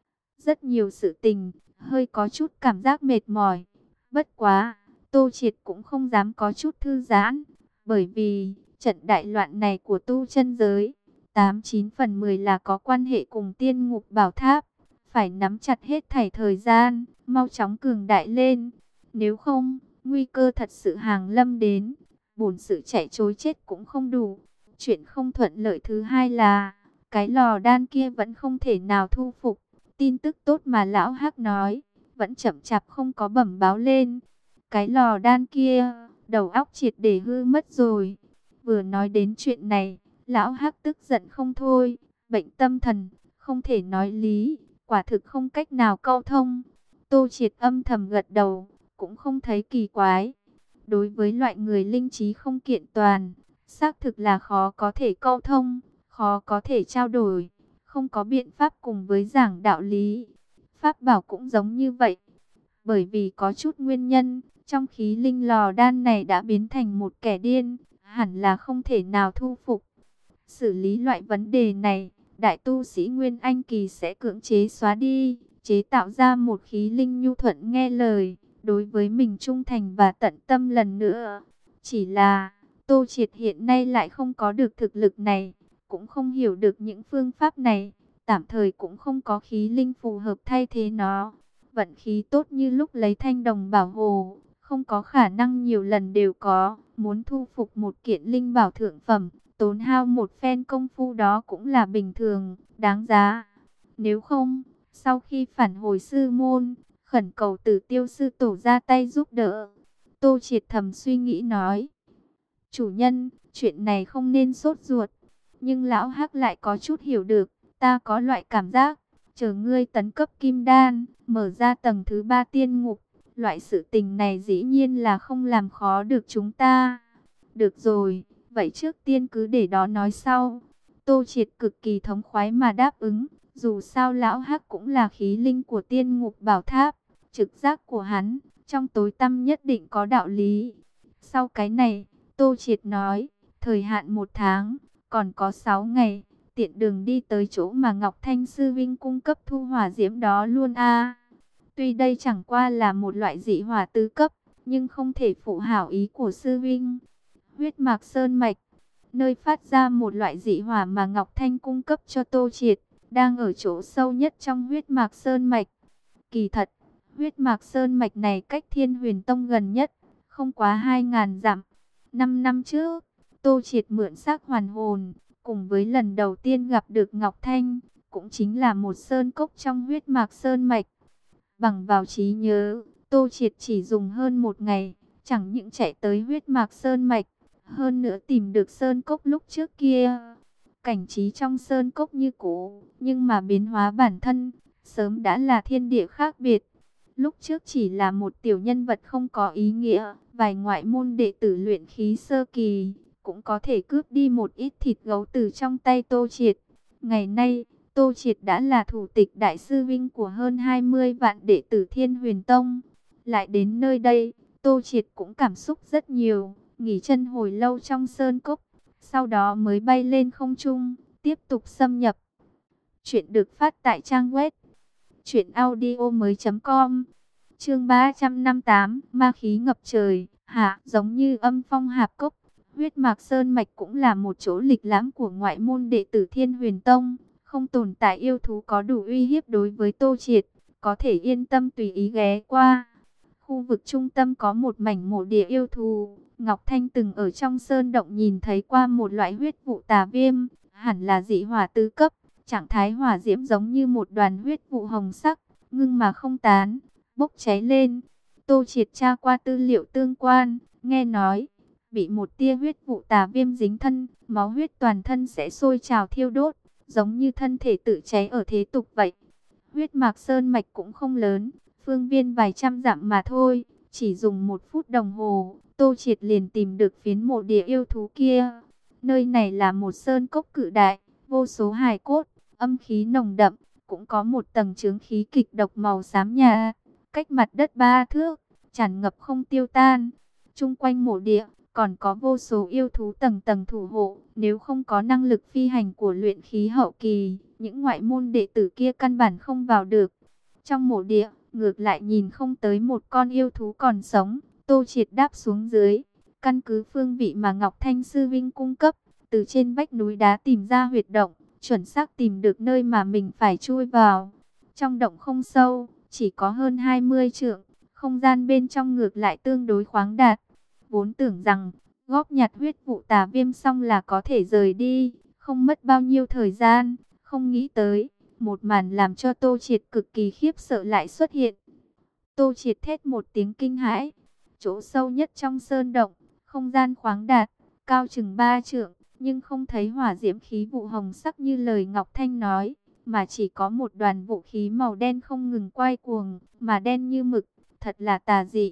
Rất nhiều sự tình, hơi có chút cảm giác mệt mỏi. Bất quá, Tô Triệt cũng không dám có chút thư giãn, bởi vì trận đại loạn này của tu chân giới, tám chín phần mười là có quan hệ cùng tiên ngục bảo tháp. Phải nắm chặt hết thảy thời gian, mau chóng cường đại lên. Nếu không, nguy cơ thật sự hàng lâm đến, bổn sự chạy trối chết cũng không đủ. Chuyện không thuận lợi thứ hai là, cái lò đan kia vẫn không thể nào thu phục. Tin tức tốt mà lão hắc nói, vẫn chậm chạp không có bẩm báo lên. Cái lò đan kia, đầu óc triệt để hư mất rồi. Vừa nói đến chuyện này, lão hắc tức giận không thôi. Bệnh tâm thần, không thể nói lý, quả thực không cách nào câu thông. Tô Triệt âm thầm gật đầu, cũng không thấy kỳ quái. Đối với loại người linh trí không kiện toàn, xác thực là khó có thể câu thông, khó có thể trao đổi, không có biện pháp cùng với giảng đạo lý. Pháp bảo cũng giống như vậy. Bởi vì có chút nguyên nhân, trong khí linh lò đan này đã biến thành một kẻ điên, hẳn là không thể nào thu phục. Xử lý loại vấn đề này, đại tu sĩ Nguyên Anh Kỳ sẽ cưỡng chế xóa đi, chế tạo ra một khí linh nhu thuận nghe lời, đối với mình trung thành và tận tâm lần nữa. Chỉ là, Tô Triệt hiện nay lại không có được thực lực này, cũng không hiểu được những phương pháp này, tạm thời cũng không có khí linh phù hợp thay thế nó. Vận khí tốt như lúc lấy thanh đồng bảo hồ, không có khả năng nhiều lần đều có, muốn thu phục một kiện linh bảo thượng phẩm, tốn hao một phen công phu đó cũng là bình thường, đáng giá. Nếu không, sau khi phản hồi sư môn, khẩn cầu Tử Tiêu sư tổ ra tay giúp đỡ. Tô Triệt thầm suy nghĩ nói, chủ nhân, chuyện này không nên sốt ruột. Nhưng lão Hắc lại có chút hiểu được, ta có loại cảm giác, chờ ngươi tấn cấp kim đan, mở ra tầng thứ ba tiên ngục, loại sự tình này dĩ nhiên là không làm khó được chúng ta. Được rồi, vậy trước tiên cứ để đó nói sau. Tô Triệt cực kỳ thống khoái mà đáp ứng, dù sao lão Hắc cũng là khí linh của tiên ngục bảo tháp, trực giác của hắn, trong tối tăm nhất định có đạo lý. Sau cái này, Tô Triệt nói, thời hạn một tháng, còn có sáu ngày, tiện đường đi tới chỗ mà Ngọc Thanh Sư Vinh cung cấp thu hỏa diễm đó luôn a. Tuy đây chẳng qua là một loại dị hỏa tứ cấp, nhưng không thể phụ hảo ý của Sư Vinh. Huyết Mạc Sơn Mạch, nơi phát ra một loại dị hỏa mà Ngọc Thanh cung cấp cho Tô Triệt, đang ở chỗ sâu nhất trong Huyết Mạc Sơn Mạch. Kỳ thật, Huyết Mạc Sơn Mạch này cách Thiên Huyền Tông gần nhất, không quá hai ngàn dặm. Năm năm trước, Tô Triệt mượn xác hoàn hồn, cùng với lần đầu tiên gặp được Ngọc Thanh, cũng chính là một sơn cốc trong Huyết Mạc Sơn Mạch. Bằng vào trí nhớ, Tô Triệt chỉ dùng hơn một ngày, chẳng những chạy tới Huyết Mạc Sơn Mạch, hơn nữa tìm được sơn cốc lúc trước kia. Cảnh trí trong sơn cốc như cũ, nhưng mà biến hóa bản thân, sớm đã là thiên địa khác biệt. Lúc trước chỉ là một tiểu nhân vật không có ý nghĩa, vài ngoại môn đệ tử luyện khí sơ kỳ, cũng có thể cướp đi một ít thịt gấu từ trong tay Tô Triệt. Ngày nay, Tô Triệt đã là thủ tịch đại sư vinh của hơn hai mươi vạn đệ tử Thiên Huyền Tông. Lại đến nơi đây, Tô Triệt cũng cảm xúc rất nhiều, nghỉ chân hồi lâu trong sơn cốc, sau đó mới bay lên không trung, tiếp tục xâm nhập. Chuyện được phát tại trang web truyện audio mới chấm com. Chương ba trăm năm mươi tám, ma khí ngập trời, hạ, giống như âm phong hạp cốc. Huyết Mạc Sơn Mạch cũng là một chỗ lịch lãm của ngoại môn đệ tử Thiên Huyền Tông, không tồn tại yêu thú có đủ uy hiếp đối với Tô Triệt, có thể yên tâm tùy ý ghé qua. Khu vực trung tâm có một mảnh mộ địa yêu thú, Ngọc Thanh từng ở trong sơn động nhìn thấy qua một loại huyết vụ tà viêm, hẳn là dị hỏa tứ cấp, trạng thái hỏa diễm giống như một đoàn huyết vụ hồng sắc, ngưng mà không tán, bốc cháy lên. Tô Triệt tra qua tư liệu tương quan, nghe nói, bị một tia huyết vụ tà viêm dính thân, máu huyết toàn thân sẽ sôi trào thiêu đốt, giống như thân thể tự cháy ở thế tục vậy. Huyết Mạc Sơn Mạch cũng không lớn, phương viên vài trăm dặm mà thôi, chỉ dùng một phút đồng hồ, Tô Triệt liền tìm được phiến mộ địa yêu thú kia. Nơi này là một sơn cốc cự đại, vô số hài cốt, âm khí nồng đậm, cũng có một tầng chướng khí kịch độc màu xám nhạt, cách mặt đất ba thước, tràn ngập không tiêu tan. Chung quanh mộ địa, còn có vô số yêu thú tầng tầng thủ hộ, nếu không có năng lực phi hành của luyện khí hậu kỳ, những ngoại môn đệ tử kia căn bản không vào được. Trong mộ địa, ngược lại nhìn không tới một con yêu thú còn sống. Tô Triệt đáp xuống dưới, căn cứ phương vị mà Ngọc Thanh Sư Vinh cung cấp, từ trên vách núi đá tìm ra huyệt động, chuẩn xác tìm được nơi mà mình phải chui vào. Trong động không sâu, chỉ có hơn hai mươi trượng, không gian bên trong ngược lại tương đối khoáng đạt. Vốn tưởng rằng, góp nhặt huyết vụ tà viêm xong là có thể rời đi, không mất bao nhiêu thời gian, không nghĩ tới, một màn làm cho Tô Triệt cực kỳ khiếp sợ lại xuất hiện. Tô Triệt thét một tiếng kinh hãi, chỗ sâu nhất trong sơn động, không gian khoáng đạt, cao chừng ba trượng, nhưng không thấy hỏa diễm khí vụ hồng sắc như lời Ngọc Thanh nói, mà chỉ có một đoàn vũ khí màu đen không ngừng quay cuồng, mà đen như mực, thật là tà dị.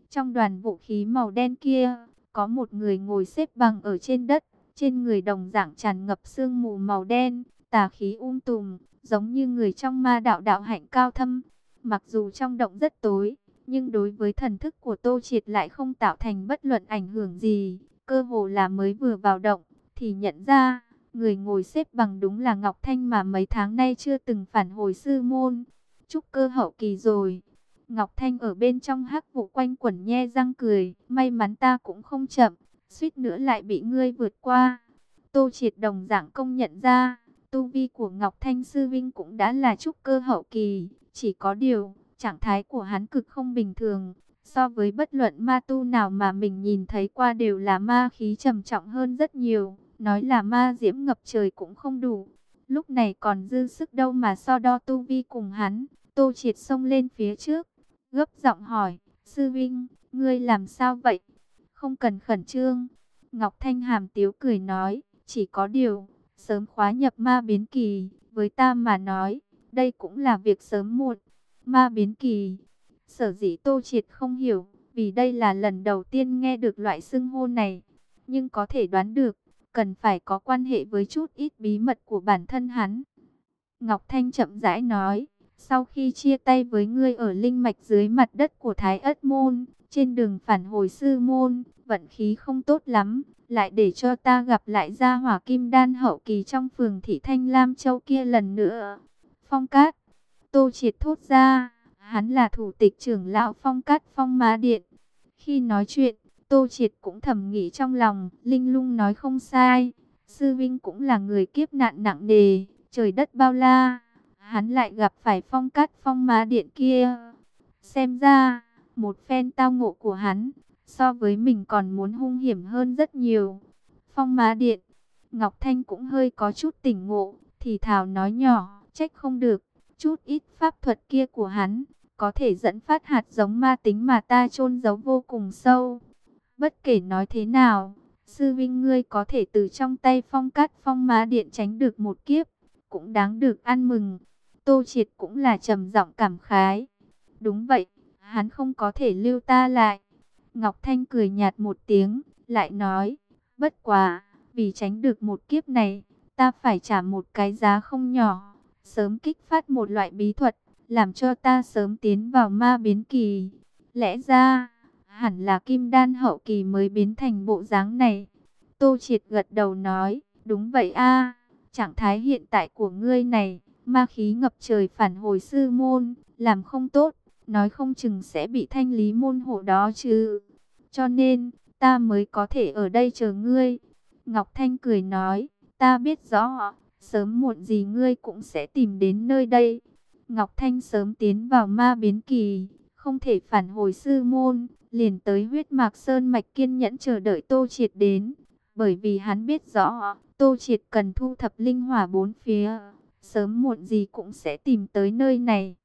Trong đoàn vũ khí màu đen kia, có một người ngồi xếp bằng ở trên đất, trên người đồng dạng tràn ngập sương mù màu đen, tà khí um tùm, giống như người trong ma đạo đạo hạnh cao thâm. Mặc dù trong động rất tối, nhưng đối với thần thức của Tô Triệt lại không tạo thành bất luận ảnh hưởng gì, cơ hồ là mới vừa vào động thì nhận ra, người ngồi xếp bằng đúng là Ngọc Thanh mà mấy tháng nay chưa từng phản hồi sư môn. Trúc cơ hậu kỳ rồi. Ngọc Thanh ở bên trong hắc vụ quanh quẩn nhe răng cười, may mắn ta cũng không chậm, suýt nữa lại bị ngươi vượt qua. Tô Triệt đồng dạng công nhận ra, tu vi của Ngọc Thanh sư vinh cũng đã là trúc cơ hậu kỳ, chỉ có điều, trạng thái của hắn cực không bình thường, so với bất luận ma tu nào mà mình nhìn thấy qua đều là ma khí trầm trọng hơn rất nhiều, nói là ma diễm ngập trời cũng không đủ. Lúc này còn dư sức đâu mà so đo tu vi cùng hắn. Tô Triệt xông lên phía trước, gấp giọng hỏi, sư vinh, ngươi làm sao vậy? Không cần khẩn trương. Ngọc Thanh hàm tiếu cười nói, chỉ có điều, sớm khóa nhập ma biến kỳ, với ta mà nói, đây cũng là việc sớm muộn. Ma biến kỳ, sở dĩ Tô Triệt không hiểu, vì đây là lần đầu tiên nghe được loại xưng hô này, nhưng có thể đoán được, cần phải có quan hệ với chút ít bí mật của bản thân hắn. Ngọc Thanh chậm rãi nói, sau khi chia tay với ngươi ở linh mạch dưới mặt đất của Thái Ất Môn, trên đường phản hồi sư môn, vận khí không tốt lắm, lại để cho ta gặp lại gia hỏa kim đan hậu kỳ trong phường thị Thanh Lam Châu kia lần nữa. Phong Cát, Tô Triệt thốt ra, hắn là thủ tịch trưởng lão Phong Cát Phong Má Điện. Khi nói chuyện, Tô Triệt cũng thầm nghĩ trong lòng, Linh Lung nói không sai, sư vinh cũng là người kiếp nạn nặng nề, trời đất bao la, hắn lại gặp phải Phong Cát Phong Má Điện kia. Xem ra, một phen tao ngộ của hắn, so với mình còn muốn hung hiểm hơn rất nhiều. Phong Má Điện, Ngọc Thanh cũng hơi có chút tỉnh ngộ, thì thào nói nhỏ, trách không được, chút ít pháp thuật kia của hắn, có thể dẫn phát hạt giống ma tính mà ta chôn giấu vô cùng sâu. Bất kể nói thế nào, sư vinh ngươi có thể từ trong tay Phong Cát Phong Má Điện tránh được một kiếp, cũng đáng được ăn mừng. Tô Triệt cũng là trầm giọng cảm khái. Đúng vậy, hắn không có thể lưu ta lại. Ngọc Thanh cười nhạt một tiếng, lại nói, bất quá, vì tránh được một kiếp này, ta phải trả một cái giá không nhỏ, sớm kích phát một loại bí thuật, làm cho ta sớm tiến vào ma biến kỳ. Lẽ ra, hẳn là kim đan hậu kỳ mới biến thành bộ dáng này. Tô Triệt gật đầu nói, đúng vậy a, trạng thái hiện tại của ngươi này, ma khí ngập trời phản hồi sư môn, làm không tốt, nói không chừng sẽ bị thanh lý môn hộ đó chứ. Cho nên, ta mới có thể ở đây chờ ngươi. Ngọc Thanh cười nói, ta biết rõ, sớm muộn gì ngươi cũng sẽ tìm đến nơi đây. Ngọc Thanh sớm tiến vào ma biến kỳ, không thể phản hồi sư môn, liền tới huyết mạc sơn mạch kiên nhẫn chờ đợi Tô Triệt đến. Bởi vì hắn biết rõ, Tô Triệt cần thu thập linh hỏa bốn phía, sớm muộn gì cũng sẽ tìm tới nơi này.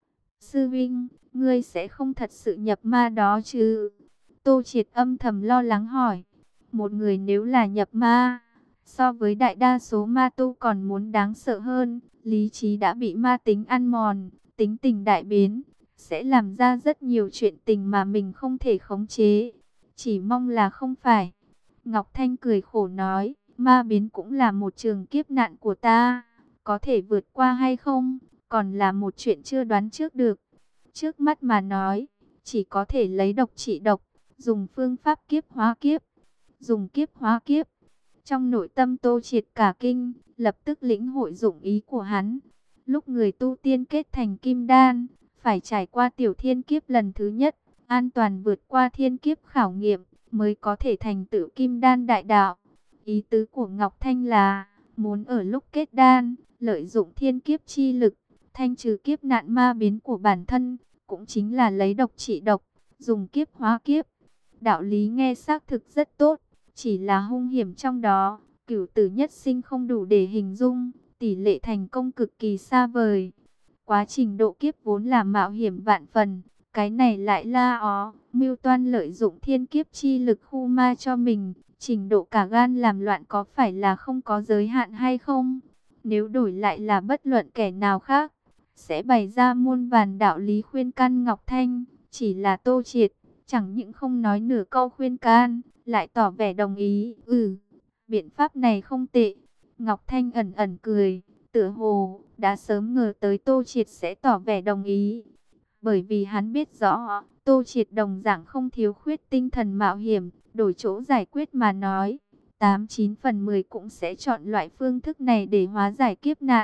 Sư Vinh, ngươi sẽ không thật sự nhập ma đó chứ? Tô Triệt âm thầm lo lắng hỏi. Một người nếu là nhập ma, so với đại đa số ma tu còn muốn đáng sợ hơn, lý trí đã bị ma tính ăn mòn, tính tình đại biến, sẽ làm ra rất nhiều chuyện tình mà mình không thể khống chế. Chỉ mong là không phải. Ngọc Thanh cười khổ nói, ma biến cũng là một trường kiếp nạn của ta, có thể vượt qua hay không, còn là một chuyện chưa đoán trước được. Trước mắt mà nói, chỉ có thể lấy độc trị độc, dùng phương pháp kiếp hóa kiếp, dùng kiếp hóa kiếp. Trong nội tâm Tô Triệt cả kinh, lập tức lĩnh hội dụng ý của hắn. Lúc người tu tiên kết thành kim đan, phải trải qua tiểu thiên kiếp lần thứ nhất, an toàn vượt qua thiên kiếp khảo nghiệm, mới có thể thành tựu kim đan đại đạo. Ý tứ của Ngọc Thanh là, muốn ở lúc kết đan, lợi dụng thiên kiếp chi lực, thanh trừ kiếp nạn ma biến của bản thân, cũng chính là lấy độc trị độc, dùng kiếp hóa kiếp. Đạo lý nghe xác thực rất tốt, chỉ là hung hiểm trong đó, cửu tử nhất sinh không đủ để hình dung, tỷ lệ thành công cực kỳ xa vời. Quá trình độ kiếp vốn là mạo hiểm vạn phần, cái này lại la ó, mưu toan lợi dụng thiên kiếp chi lực khu ma cho mình, trình độ cả gan làm loạn có phải là không có giới hạn hay không? Nếu đổi lại là bất luận kẻ nào khác, sẽ bày ra muôn vàn đạo lý khuyên can Ngọc Thanh, chỉ là Tô Triệt, chẳng những không nói nửa câu khuyên can, lại tỏ vẻ đồng ý. Ừ, biện pháp này không tệ. Ngọc Thanh ẩn ẩn cười, tựa hồ đã sớm ngờ tới Tô Triệt sẽ tỏ vẻ đồng ý. Bởi vì hắn biết rõ, Tô Triệt đồng dạng không thiếu khuyết tinh thần mạo hiểm, đổi chỗ giải quyết mà nói. Tám chín phần mười cũng sẽ chọn loại phương thức này để hóa giải kiếp nạn.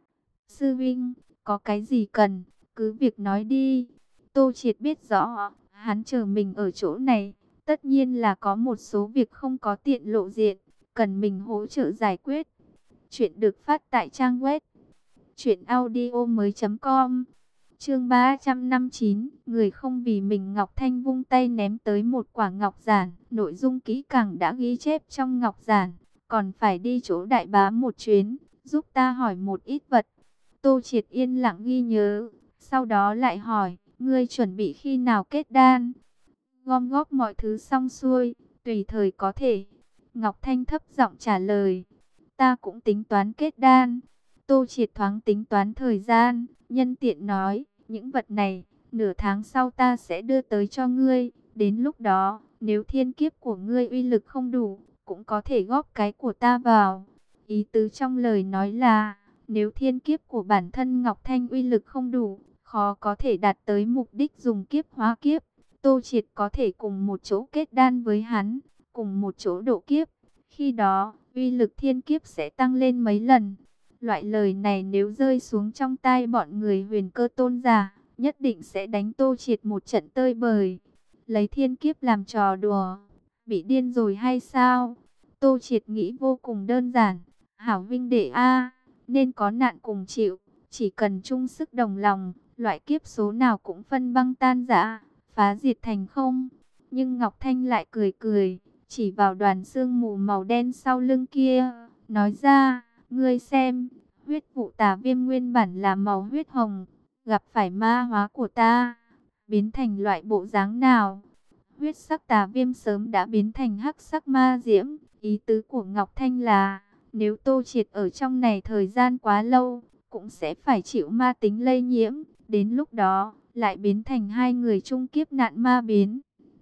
Sư Vinh, có cái gì cần, cứ việc nói đi. Tô Triệt biết rõ, hắn chờ mình ở chỗ này, tất nhiên là có một số việc không có tiện lộ diện, cần mình hỗ trợ giải quyết. Chuyện được phát tại trang web truyện audio mới chấm com. Chương ba trăm năm mươi chín, người không vì mình. Ngọc Thanh vung tay ném tới một quả ngọc giản, nội dung kỹ càng đã ghi chép trong ngọc giản, còn phải đi chỗ đại bá một chuyến, giúp ta hỏi một ít vật. Tô Triệt yên lặng ghi nhớ, sau đó lại hỏi, ngươi chuẩn bị khi nào kết đan? Gom góp mọi thứ xong xuôi, tùy thời có thể. Ngọc Thanh thấp giọng trả lời, ta cũng tính toán kết đan. Tô Triệt thoáng tính toán thời gian, nhân tiện nói, những vật này, nửa tháng sau ta sẽ đưa tới cho ngươi. Đến lúc đó, nếu thiên kiếp của ngươi uy lực không đủ, cũng có thể góp cái của ta vào. Ý tứ trong lời nói là, nếu thiên kiếp của bản thân Ngọc Thanh uy lực không đủ, khó có thể đạt tới mục đích dùng kiếp hóa kiếp. Tô Triệt có thể cùng một chỗ kết đan với hắn, cùng một chỗ độ kiếp. Khi đó, uy lực thiên kiếp sẽ tăng lên mấy lần. Loại lời này nếu rơi xuống trong tai bọn người Huyền Cơ tôn giả, nhất định sẽ đánh Tô Triệt một trận tơi bời. Lấy thiên kiếp làm trò đùa, bị điên rồi hay sao? Tô Triệt nghĩ vô cùng đơn giản. Hảo huynh đệ A, nên có nạn cùng chịu, chỉ cần chung sức đồng lòng, loại kiếp số nào cũng phân băng tan rã, phá diệt thành không. Nhưng Ngọc Thanh lại cười cười, chỉ vào đoàn sương mù màu đen sau lưng kia, nói ra, ngươi xem, huyết vụ tà viêm nguyên bản là màu huyết hồng, gặp phải ma hóa của ta, biến thành loại bộ dáng nào? Huyết sắc tà viêm sớm đã biến thành hắc sắc ma diễm. Ý tứ của Ngọc Thanh là, nếu Tô Triệt ở trong này thời gian quá lâu, cũng sẽ phải chịu ma tính lây nhiễm, đến lúc đó lại biến thành hai người chung kiếp nạn ma biến.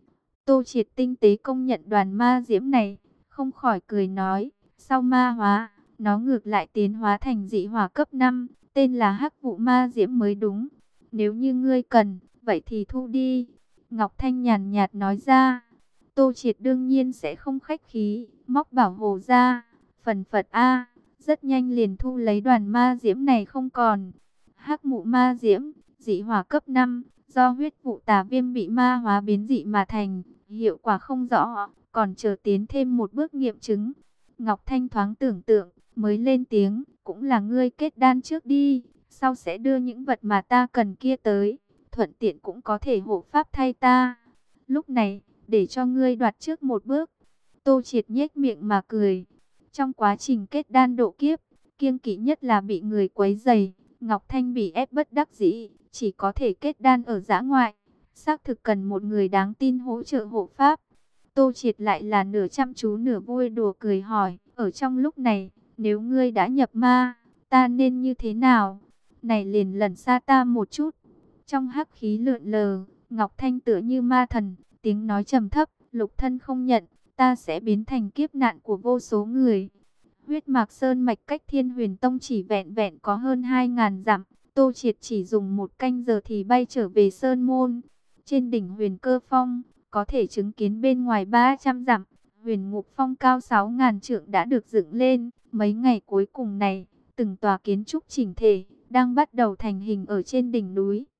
Tô Triệt tinh tế công nhận đoàn ma diễm này, không khỏi cười nói, sau ma hóa, nó ngược lại tiến hóa thành dị hỏa cấp năm, tên là hắc vụ ma diễm mới đúng. Nếu như ngươi cần, vậy thì thu đi. Ngọc Thanh nhàn nhạt nói ra. Tô Triệt đương nhiên sẽ không khách khí, móc bảo hồ ra, phần phật A, rất nhanh liền thu lấy đoàn ma diễm này không còn. Hắc mụ ma diễm, dị hỏa cấp năm, do huyết vụ tà viêm bị ma hóa biến dị mà thành, hiệu quả không rõ, còn chờ tiến thêm một bước nghiệm chứng. Ngọc Thanh thoáng tưởng tượng, mới lên tiếng, cũng là ngươi kết đan trước đi, sau sẽ đưa những vật mà ta cần kia tới, thuận tiện cũng có thể hộ pháp thay ta. Lúc này, để cho ngươi đoạt trước một bước. Tô Triệt nhếch miệng mà cười. Trong quá trình kết đan độ kiếp, kiêng kỵ nhất là bị người quấy rầy. Ngọc Thanh bị ép bất đắc dĩ, chỉ có thể kết đan ở dã ngoại. Xác thực cần một người đáng tin hỗ trợ hộ pháp. Tô Triệt lại là nửa chăm chú nửa vui đùa cười hỏi, ở trong lúc này, nếu ngươi đã nhập ma, ta nên như thế nào? Này liền lần xa ta một chút. Trong hắc khí lượn lờ, Ngọc Thanh tựa như ma thần, tiếng nói trầm thấp, lục thân không nhận, ta sẽ biến thành kiếp nạn của vô số người. Huyết Mạc Sơn mạch cách Thiên Huyền Tông chỉ vẹn vẹn có hơn hai ngàn dặm, Tô Triệt chỉ dùng một canh giờ thì bay trở về Sơn Môn. Trên đỉnh Huyền Cơ Phong, có thể chứng kiến bên ngoài ba trăm dặm, Huyền Ngục Phong cao sáu ngàn trượng đã được dựng lên. Mấy ngày cuối cùng này, từng tòa kiến trúc chỉnh thể đang bắt đầu thành hình ở trên đỉnh núi.